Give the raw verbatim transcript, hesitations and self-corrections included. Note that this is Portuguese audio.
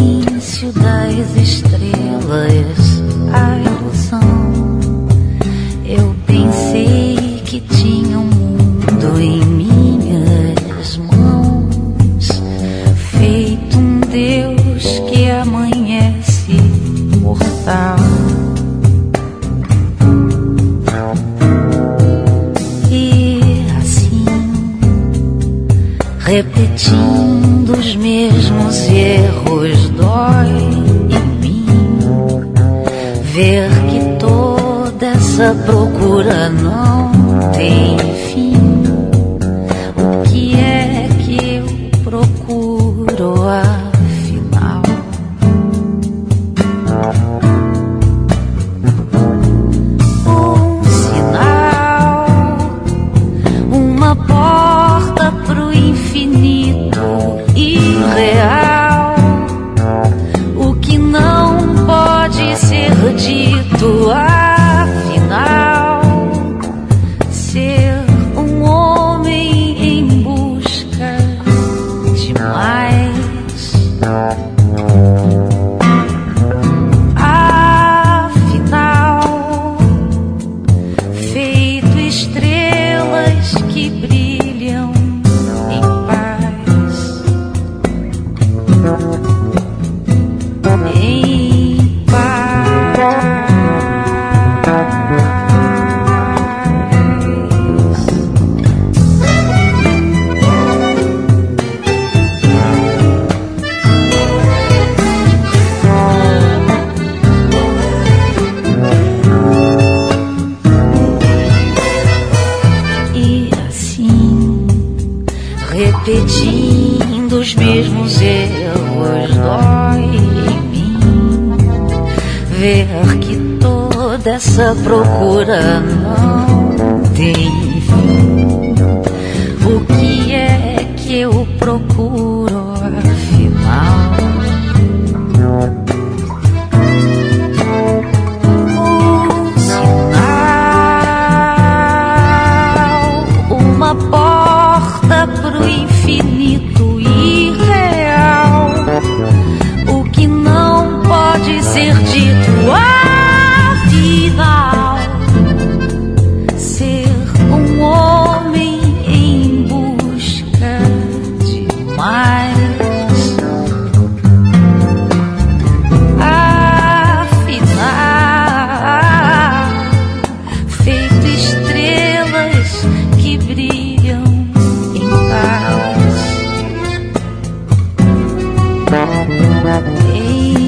início das estrelas, a ilusão. Eu pensei que tinha um mundo em minhas mãos, feito um Deus que amanhece mortal. E assim, repetindo os mesmos erros, dói em mim ver que toda essa procura não tem fim. O que é que eu procuro afinal? Um sinal, uma porta pro infinito irreal. O que não pode ser dito afinal. Ser um homem em busca de mais. Afinal, feito estrelas que brilham em paz. Em paz. E assim, repetindo os mesmos erros, dói em mim ver que toda essa procura não tem fim. O que é que eu procuro afinal? Um sinal, uma porta pro infinito irreal. O que não pode ser dito afinal. Ser um homem em busca de mais. Afinal, feito estrelas que brilham em paz. Em